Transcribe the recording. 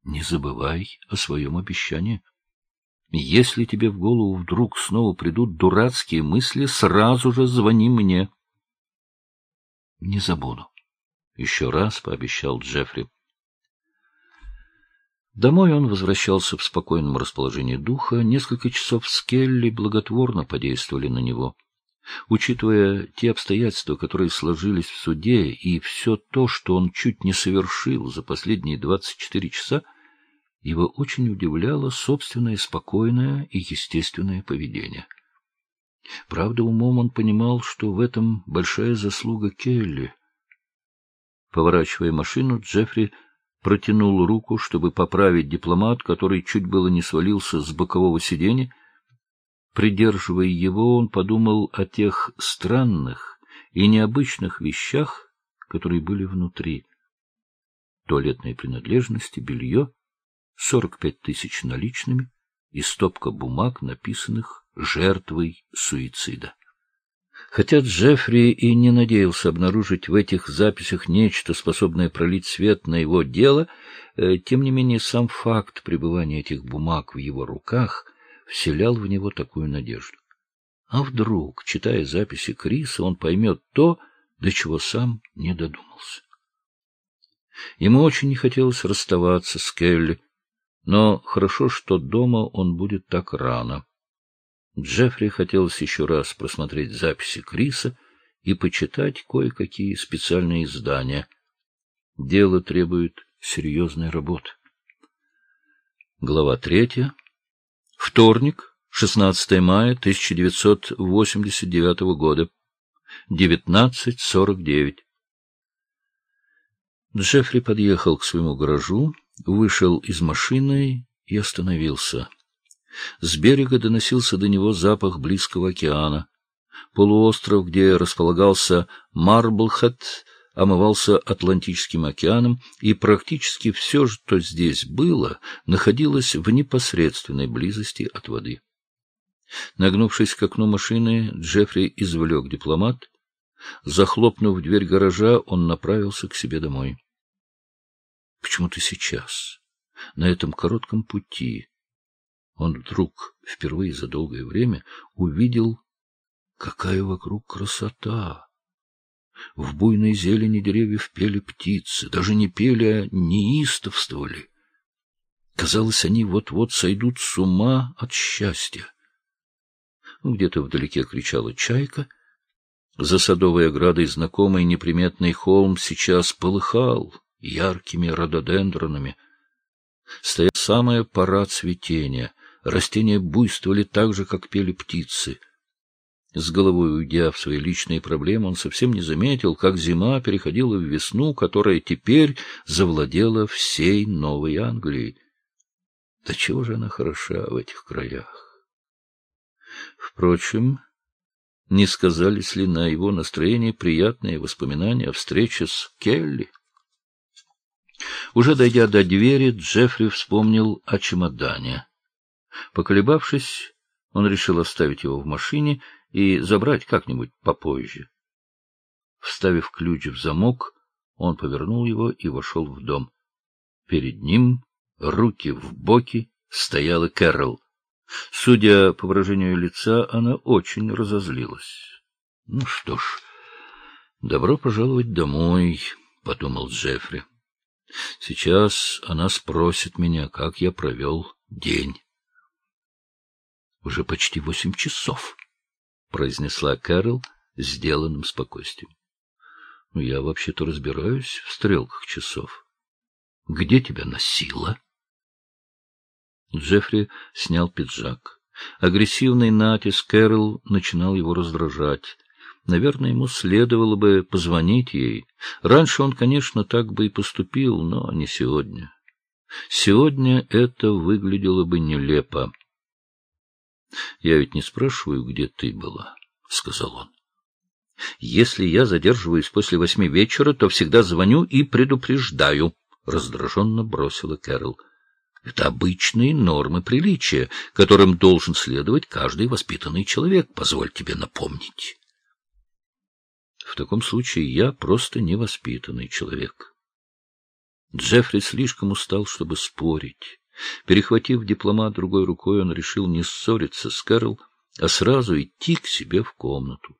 не забывай о своем обещании. Если тебе в голову вдруг снова придут дурацкие мысли, сразу же звони мне. — Не забуду, — еще раз пообещал Джеффри. Домой он возвращался в спокойном расположении духа. Несколько часов с Келли благотворно подействовали на него. Учитывая те обстоятельства, которые сложились в суде, и все то, что он чуть не совершил за последние 24 часа, его очень удивляло собственное спокойное и естественное поведение. Правда, умом он понимал, что в этом большая заслуга Келли. Поворачивая машину, Джеффри протянул руку, чтобы поправить дипломат, который чуть было не свалился с бокового сиденья. Придерживая его, он подумал о тех странных и необычных вещах, которые были внутри. Туалетные принадлежности, белье, 45 тысяч наличными и стопка бумаг, написанных жертвой суицида. Хотя Джеффри и не надеялся обнаружить в этих записях нечто, способное пролить свет на его дело, тем не менее сам факт пребывания этих бумаг в его руках вселял в него такую надежду. А вдруг, читая записи Криса, он поймет то, до чего сам не додумался. Ему очень не хотелось расставаться с Келли, но хорошо, что дома он будет так рано. Джеффри хотелось еще раз просмотреть записи Криса и почитать кое-какие специальные издания. Дело требует серьезной работы. Глава 3. Вторник, 16 мая 1989 года, 19:49. Джеффри подъехал к своему гаражу, вышел из машины и остановился. С берега доносился до него запах близкого океана. Полуостров, где располагался Марблхэт, омывался Атлантическим океаном, и практически все, что здесь было, находилось в непосредственной близости от воды. Нагнувшись к окну машины, Джеффри извлек дипломат. Захлопнув дверь гаража, он направился к себе домой. Почему-то сейчас, на этом коротком пути, он вдруг, впервые за долгое время, увидел, какая вокруг красота. В буйной зелени деревьев пели птицы, даже не пели, а неистовствовали. Казалось, они вот-вот сойдут с ума от счастья. Где-то вдалеке кричала чайка. За садовой оградой знакомый неприметный холм сейчас полыхал яркими рододендронами. Стояла самая пора цветения. Растения буйствовали так же, как пели птицы. С головой уйдя в свои личные проблемы, он совсем не заметил, как зима переходила в весну, которая теперь завладела всей Новой Англией. Да чего же она хороша в этих краях? Впрочем, не сказались ли на его настроении приятные воспоминания о встрече с Келли? Уже дойдя до двери, Джеффри вспомнил о чемодане. Поколебавшись, он решил оставить его в машине и забрать как-нибудь попозже. Вставив ключ в замок, он повернул его и вошел в дом. Перед ним, руки в боки, стояла Кэрол. Судя по выражению лица, она очень разозлилась. — Ну что ж, добро пожаловать домой, — подумал Джеффри. Сейчас она спросит меня, как я провел день. — Уже почти 8 часов, — произнесла Кэрол сделанным спокойствием. — Я вообще-то разбираюсь в стрелках часов. Где тебя носило? Джеффри снял пиджак. Агрессивный натиск Кэрол начинал его раздражать. Наверное, ему следовало бы позвонить ей. Раньше он, конечно, так бы и поступил, но не сегодня. Сегодня это выглядело бы нелепо. — Я ведь не спрашиваю, где ты была, — сказал он. — Если я задерживаюсь после 8 вечера, то всегда звоню и предупреждаю, — раздраженно бросила Кэрол. — Это обычные нормы приличия, которым должен следовать каждый воспитанный человек, позволь тебе напомнить. — В таком случае я просто невоспитанный человек. Джеффри слишком устал, чтобы спорить. Перехватив дипломат другой рукой, он решил не ссориться с Кэрол, а сразу идти к себе в комнату.